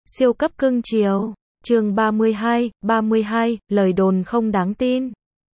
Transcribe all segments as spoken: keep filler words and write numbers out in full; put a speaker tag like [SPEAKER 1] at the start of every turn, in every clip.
[SPEAKER 1] Siêu cấp cưng chiều. Chương ba mươi hai, ba mươi hai, lời đồn không đáng tin.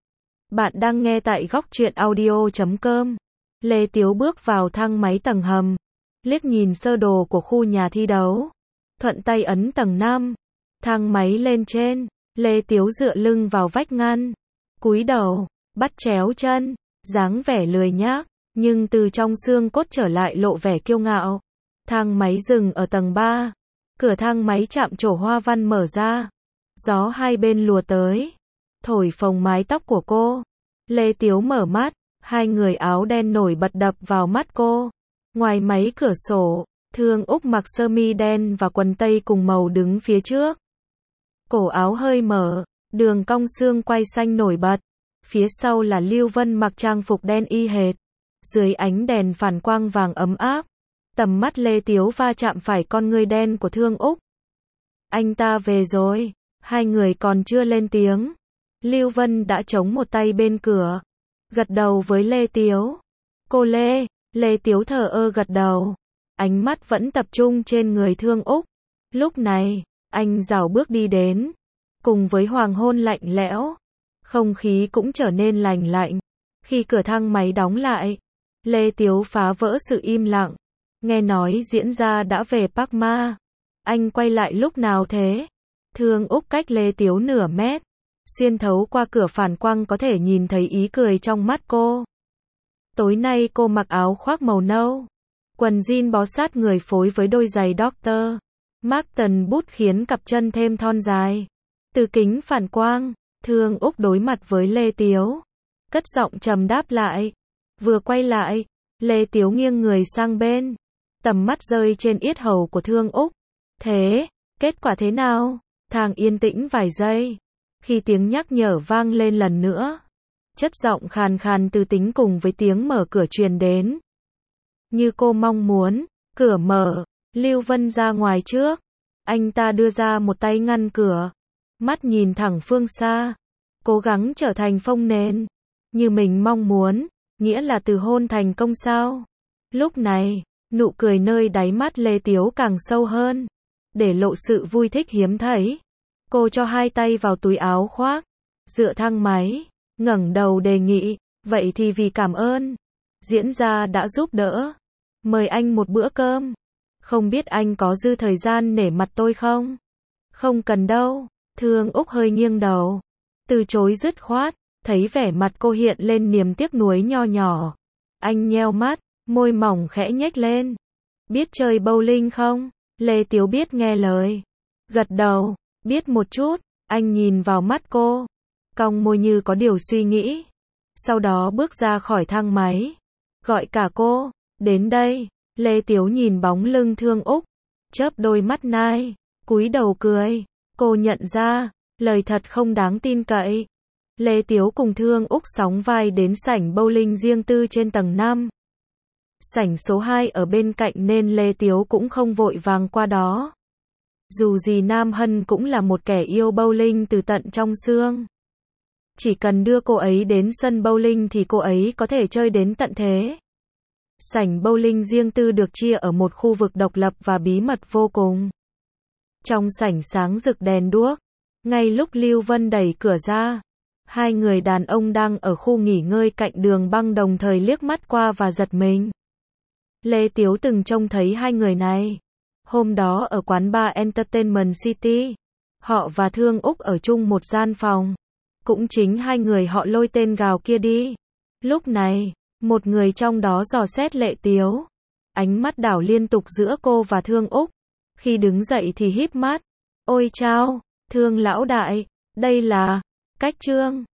[SPEAKER 1] Bạn đang nghe tại góc truyện audio chấm com. Lê Tiếu bước vào thang máy tầng hầm, liếc nhìn sơ đồ của khu nhà thi đấu, thuận tay ấn tầng năm. Thang máy lên trên, Lê Tiếu dựa lưng vào vách ngăn, cúi đầu, bắt chéo chân, dáng vẻ lười nhác, nhưng từ trong xương cốt trở lại lộ vẻ kiêu ngạo. Thang máy dừng ở tầng ba. Cửa thang máy chạm trổ hoa văn mở ra. Gió hai bên lùa tới, thổi phồng mái tóc của cô. Lê Tiếu mở mắt, hai người áo đen nổi bật đập vào mắt cô. Ngoài máy cửa sổ, Thương Úc mặc sơ mi đen và quần tây cùng màu đứng phía trước. Cổ áo hơi mở, đường cong xương quai xanh nổi bật. Phía sau là Lưu Vân mặc trang phục đen y hệt. Dưới ánh đèn phản quang vàng ấm áp, tầm mắt Lê Tiếu va chạm phải con ngươi đen của Thương Úc. Anh ta về rồi. Hai người còn chưa lên tiếng, Lưu Vân đã chống một tay bên cửa, gật đầu với Lê Tiếu. Cô Lê, Lê Tiếu thờ ơ gật đầu, ánh mắt vẫn tập trung trên người Thương Úc. Lúc này, anh rảo bước đi đến, cùng với hoàng hôn lạnh lẽo, không khí cũng trở nên lành lạnh. Khi cửa thang máy đóng lại, Lê Tiếu phá vỡ sự im lặng. Nghe nói diễn ra đã về Park Ma. Anh quay lại lúc nào thế? Thương Úc cách Lê Tiếu nửa mét. Xuyên thấu qua cửa phản quang có thể nhìn thấy ý cười trong mắt cô. Tối nay cô mặc áo khoác màu nâu, quần jean bó sát người phối với đôi giày doctor Marten bút khiến cặp chân thêm thon dài. Từ kính phản quang, Thương Úc đối mặt với Lê Tiếu, cất giọng trầm đáp lại. Vừa quay lại, Lê Tiếu nghiêng người sang bên, tầm mắt rơi trên yết hầu của Thương Úc. Thế, kết quả thế nào? Thang yên tĩnh vài giây. Khi tiếng nhắc nhở vang lên lần nữa, chất giọng khàn khàn từ tính cùng với tiếng mở cửa truyền đến. Như cô mong muốn, cửa mở, Lưu Vân ra ngoài trước. Anh ta đưa ra một tay ngăn cửa, mắt nhìn thẳng phương xa, cố gắng trở thành phông nền. Như mình mong muốn, nghĩa là từ hôn thành công sao? Lúc này, nụ cười nơi đáy mắt Lê Tiếu càng sâu hơn, để lộ sự vui thích hiếm thấy. Cô cho hai tay vào túi áo khoác, dựa thang máy, ngẩng đầu đề nghị, vậy thì vì cảm ơn diễn gia đã giúp đỡ, mời anh một bữa cơm. Không biết anh có dư thời gian nể mặt tôi không? Không cần đâu. Thương Úc hơi nghiêng đầu, từ chối dứt khoát. Thấy vẻ mặt cô hiện lên niềm tiếc nuối nho nhỏ, anh nheo mắt, môi mỏng khẽ nhếch lên. Biết chơi bowling không? Lê Tiếu biết nghe lời, gật đầu. Biết một chút. Anh nhìn vào mắt cô, cong môi như có điều suy nghĩ, sau đó bước ra khỏi thang máy, gọi cả cô. Đến đây. Lê Tiếu nhìn bóng lưng Thương Úc, chớp đôi mắt nai, cúi đầu cười. Cô nhận ra, lời thật không đáng tin cậy. Lê Tiếu cùng Thương Úc sóng vai đến sảnh bowling riêng tư trên tầng năm. Sảnh số hai ở bên cạnh nên Lê Tiếu cũng không vội vàng qua đó. Dù gì Nam Hân cũng là một kẻ yêu bowling từ tận trong xương. Chỉ cần đưa cô ấy đến sân bowling thì cô ấy có thể chơi đến tận thế. Sảnh bowling riêng tư được chia ở một khu vực độc lập và bí mật vô cùng. Trong sảnh sáng rực đèn đuốc. Ngay lúc Lưu Vân đẩy cửa ra, hai người đàn ông đang ở khu nghỉ ngơi cạnh đường băng đồng thời liếc mắt qua và giật mình. Lê Tiếu từng trông thấy hai người này. Hôm đó ở quán bar Entertainment City, họ và Thương Úc ở chung một gian phòng. Cũng chính hai người họ lôi tên gào kia đi. Lúc này, một người trong đó dò xét Lê Tiếu. Ánh mắt đảo liên tục giữa cô và Thương Úc. Khi đứng dậy thì híp mắt. Ôi chao, Thương lão đại, đây là Cách Trương.